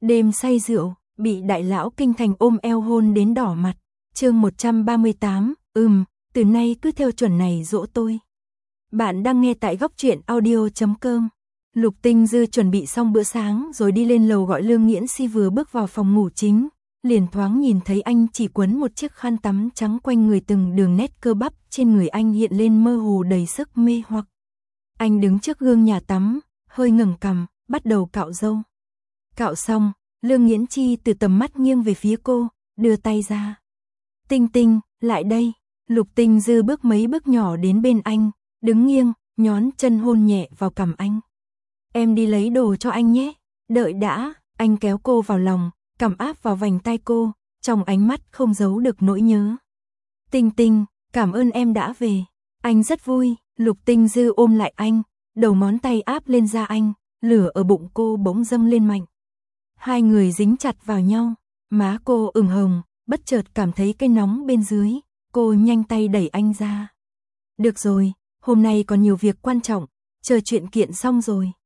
Đêm say rượu, bị đại lão kinh thành ôm eo hôn đến đỏ mặt. Chương 138, từ nay cứ theo chuẩn này dỗ tôi. Bạn đang nghe tại góc truyện audio.com. Lục Tinh Dư chuẩn bị xong bữa sáng rồi đi lên lầu gọi Lương Nghiễn Si, vừa bước vào phòng ngủ chính, liền thoáng nhìn thấy anh chỉ quấn một chiếc khăn tắm trắng quanh người, từng đường nét cơ bắp trên người anh hiện lên mơ hồ đầy sức mê hoặc. Anh đứng trước gương nhà tắm, hơi ngẩng cằm, bắt đầu cạo râu. Cạo xong, Lương Nghiễn Chi từ tầm mắt nghiêng về phía cô, đưa tay ra. Tinh Tinh, lại đây. Lục Tinh Dư bước mấy bước nhỏ đến bên anh, đứng nghiêng, nhón chân hôn nhẹ vào cằm anh. Em đi lấy đồ cho anh nhé. Đợi đã. Anh kéo cô vào lòng, cằm áp vào vành tai cô, trong ánh mắt không giấu được nỗi nhớ. Tinh Tinh, cảm ơn em đã về. Anh rất vui. Lục Tinh Dư ôm lại anh, đầu ngón tay áp lên da anh, lửa ở bụng cô bỗng dâng lên mạnh. Hai người dính chặt vào nhau, má cô ửng hồng, bất chợt cảm thấy cái nóng bên dưới, cô nhanh tay đẩy anh ra. Được rồi, hôm nay còn nhiều việc quan trọng, chờ chuyện kiện xong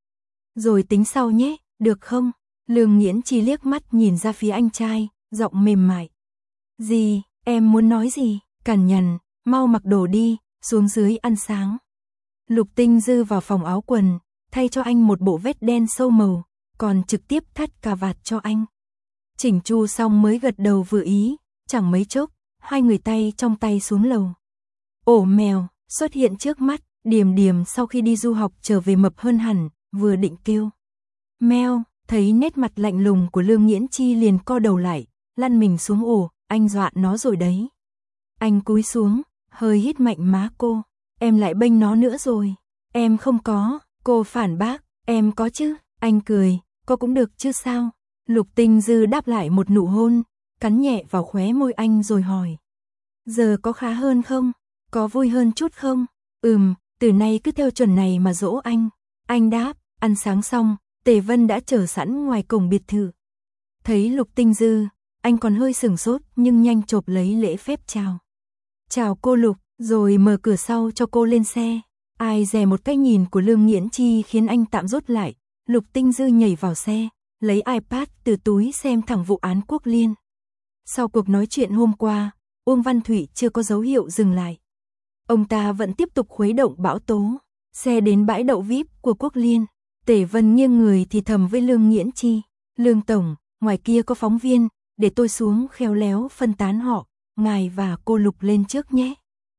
rồi tính sau nhé, được không? Lương Nghiễn Chi liếc mắt nhìn ra phía anh trai, giọng mềm mại. Gì, em muốn nói gì? Cằn nhằn, mau mặc đồ đi, xuống dưới ăn sáng. Lục Tinh Dư vào phòng áo quần, thay cho anh một bộ vest đen sâu màu, còn trực tiếp thắt cà vạt cho anh. Chỉnh chu xong mới gật đầu vừa ý, chẳng mấy chốc, hai người tay trong tay xuống lầu. Ổ mèo xuất hiện trước mắt, Điềm Điềm sau khi đi du học trở về mập hơn hẳn, vừa định kêu meo, thấy nét mặt lạnh lùng của Lương Nghiễn Chi liền co đầu lại, lăn mình xuống ổ, anh dọa nó rồi đấy. Anh cúi xuống, hơi hít mạnh má cô, em lại bênh nó nữa rồi. Em không có, cô phản bác, em có chứ. Anh cười, có cũng được chứ sao. Lục Tinh Dư đáp lại một nụ hôn, cắn nhẹ vào khóe môi anh rồi hỏi. Giờ có khá hơn không? Có vui hơn chút không? Từ nay cứ theo chuẩn này mà dỗ anh. Anh đáp. Ăn sáng xong, Tề Vân đã chờ sẵn ngoài cổng biệt thự. Thấy Lục Tinh Dư, anh còn hơi sửng sốt nhưng nhanh chộp lấy lễ phép chào. Chào cô Lục, rồi mở cửa sau cho cô lên xe. Ai dè một cái nhìn của Lương Nghiễn Chi khiến anh tạm rút lại. Lục Tinh Dư nhảy vào xe, lấy iPad từ túi xem thẳng vụ án Quốc Liên. Sau cuộc nói chuyện hôm qua, Uông Văn Thủy chưa có dấu hiệu dừng lại. Ông ta vẫn tiếp tục khuấy động bão tố. Xe đến bãi đậu VIP của Quốc Liên. Tề Vân nghiêng người thì thầm với Lương Nghiễn Chi. Lương Tổng, ngoài kia có phóng viên, để tôi xuống khéo léo phân tán họ, ngài và cô Lục lên trước nhé.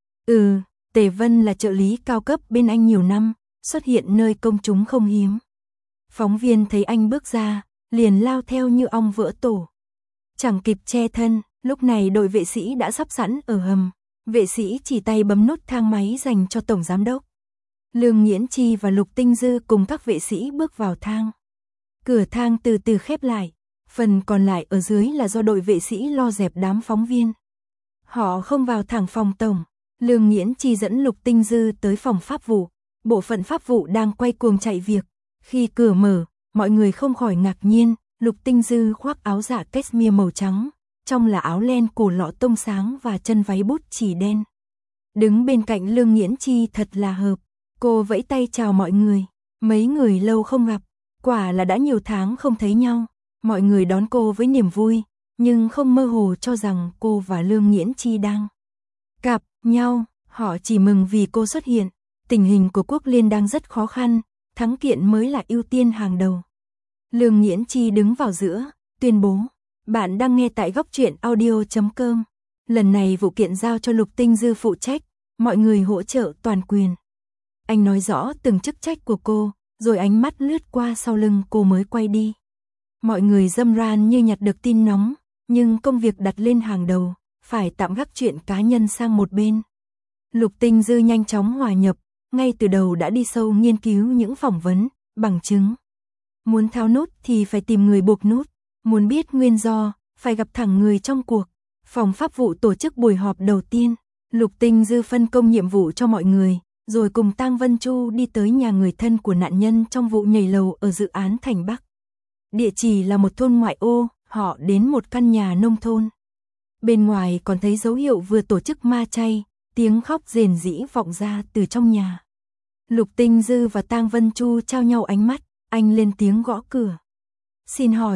Tề Vân là trợ lý cao cấp bên anh nhiều năm, xuất hiện nơi công chúng không hiếm. Phóng viên thấy anh bước ra, liền lao theo như ong vỡ tổ. Chẳng kịp che thân, lúc này đội vệ sĩ đã sắp sẵn ở hầm. Vệ sĩ chỉ tay bấm nút thang máy dành cho tổng giám đốc. Lương Nghiễn Chi và Lục Tinh Dư cùng các vệ sĩ bước vào thang. Cửa thang từ từ khép lại, phần còn lại ở dưới là do đội vệ sĩ lo dẹp đám phóng viên. Họ không vào thẳng phòng tổng. Lương Nghiễn Chi dẫn Lục Tinh Dư tới phòng pháp vụ. Bộ phận pháp vụ đang quay cuồng chạy việc. Khi cửa mở, mọi người không khỏi ngạc nhiên. Lục Tinh Dư khoác áo dạ cashmere màu trắng, trong là áo len cổ lọ tông sáng và chân váy bút chỉ đen. Đứng bên cạnh Lương Nghiễn Chi thật là hợp. Cô vẫy tay chào mọi người. Mấy người lâu không gặp, quả là đã nhiều tháng không thấy nhau. Mọi người đón cô với niềm vui, nhưng không mơ hồ cho rằng cô và Lương Nghiễn Chi đang gặp nhau. Họ chỉ mừng vì cô xuất hiện. Tình hình của Quốc Liên đang rất khó khăn, thắng kiện mới là ưu tiên hàng đầu. Lương Nghiễn Chi đứng vào giữa, tuyên bố. Bạn đang nghe tại góc truyện audio.com. Lần này vụ kiện giao cho Lục Tinh Dư phụ trách, mọi người hỗ trợ toàn quyền. Anh nói rõ từng chức trách của cô, rồi ánh mắt lướt qua sau lưng cô mới quay đi. Mọi người râm ran như nhặt được tin nóng, nhưng công việc đặt lên hàng đầu, phải tạm gác chuyện cá nhân sang một bên. Lục Tinh Dư nhanh chóng hòa nhập, ngay từ đầu đã đi sâu nghiên cứu những phỏng vấn, bằng chứng. Muốn tháo nút thì phải tìm người buộc nút, muốn biết nguyên do, phải gặp thẳng người trong cuộc. Phòng pháp vụ tổ chức buổi họp đầu tiên, Lục Tinh Dư phân công nhiệm vụ cho mọi người, rồi cùng Tang Vân Chu đi tới nhà người thân của nạn nhân trong vụ nhảy lầu ở dự án Thành Bắc. Địa chỉ là một thôn ngoại ô, họ đến một căn nhà nông thôn. Bên ngoài còn thấy dấu hiệu vừa tổ chức ma chay, tiếng khóc rền rĩ vọng ra từ trong nhà. Lục Tinh Dư và Tang Vân Chu trao nhau ánh mắt, anh lên tiếng gõ cửa. Xin hỏi,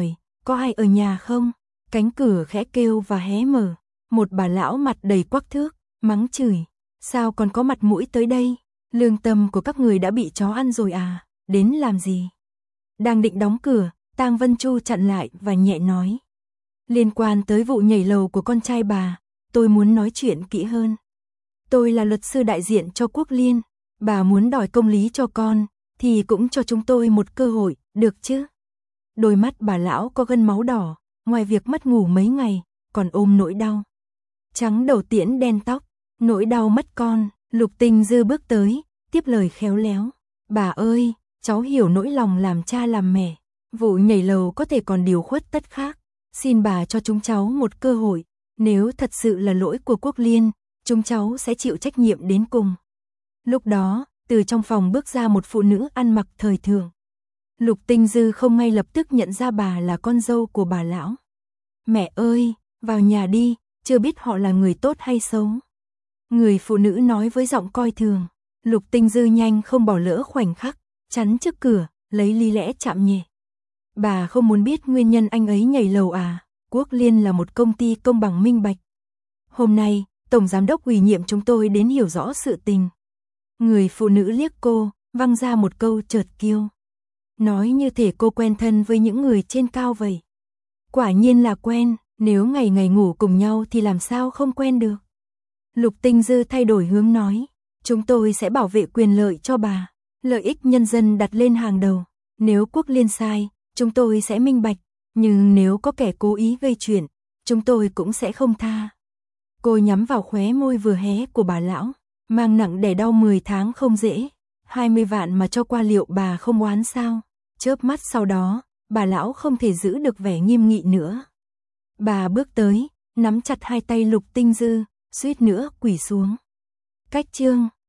có ai ở nhà không? Cánh cửa khẽ kêu và hé mở. Một bà lão mặt đầy quắc thước, mắng chửi. Sao còn có mặt mũi tới đây? Lương tâm của các người đã bị chó ăn rồi à? Đến làm gì? Đang định đóng cửa, Tang Vân Chu chặn lại và nhẹ nói. Liên quan tới vụ nhảy lầu của con trai bà, tôi muốn nói chuyện kỹ hơn. Tôi là luật sư đại diện cho Quốc Liên. Bà muốn đòi công lý cho con, thì cũng cho chúng tôi một cơ hội, được chứ? Đôi mắt bà lão có gân máu đỏ, ngoài việc mất ngủ mấy ngày, còn ôm nỗi đau. Trắng đầu tiễn đen tóc, nỗi đau mất con. Lục Tinh Dư bước tới, tiếp lời khéo léo. Bà ơi, cháu hiểu nỗi lòng làm cha làm mẹ. Vụ nhảy lầu có thể còn điều khuất tất khác. Xin bà cho chúng cháu một cơ hội. Nếu thật sự là lỗi của Quốc Liên, chúng cháu sẽ chịu trách nhiệm đến cùng. Lúc đó, từ trong phòng bước ra một phụ nữ ăn mặc thời thượng. Lục Tinh Dư không ngay lập tức nhận ra bà là con dâu của bà lão. Mẹ ơi, vào nhà đi, chưa biết họ là người tốt hay xấu. Người phụ nữ nói với giọng coi thường. Lục Tinh Dư nhanh không bỏ lỡ khoảnh khắc, chắn trước cửa, lấy lý lẽ chạm nhẹ. Bà không muốn biết nguyên nhân anh ấy nhảy lầu à? Quốc Liên là một công ty công bằng minh bạch. Hôm nay, Tổng Giám đốc ủy nhiệm chúng tôi đến hiểu rõ sự tình. Người phụ nữ liếc cô, văng ra một câu chợt kiêu. Nói như thể cô quen thân với những người trên cao vậy. Quả nhiên là quen, nếu ngày ngày ngủ cùng nhau thì làm sao không quen được. Lục Tinh Dư thay đổi hướng nói. Chúng tôi sẽ bảo vệ quyền lợi cho bà. Lợi ích nhân dân đặt lên hàng đầu. Nếu Quốc Liên sai, chúng tôi sẽ minh bạch. Nhưng nếu có kẻ cố ý gây chuyện, chúng tôi cũng sẽ không tha. Cô nhắm vào khóe môi vừa hé của bà lão. Mang nặng đẻ đau 10 tháng không dễ. 20 vạn mà cho qua liệu bà không oán sao? Chớp mắt sau đó, bà lão không thể giữ được vẻ nghiêm nghị nữa. Bà bước tới, nắm chặt hai tay Lục Tinh Dư, suýt nữa quỳ xuống. Cách chương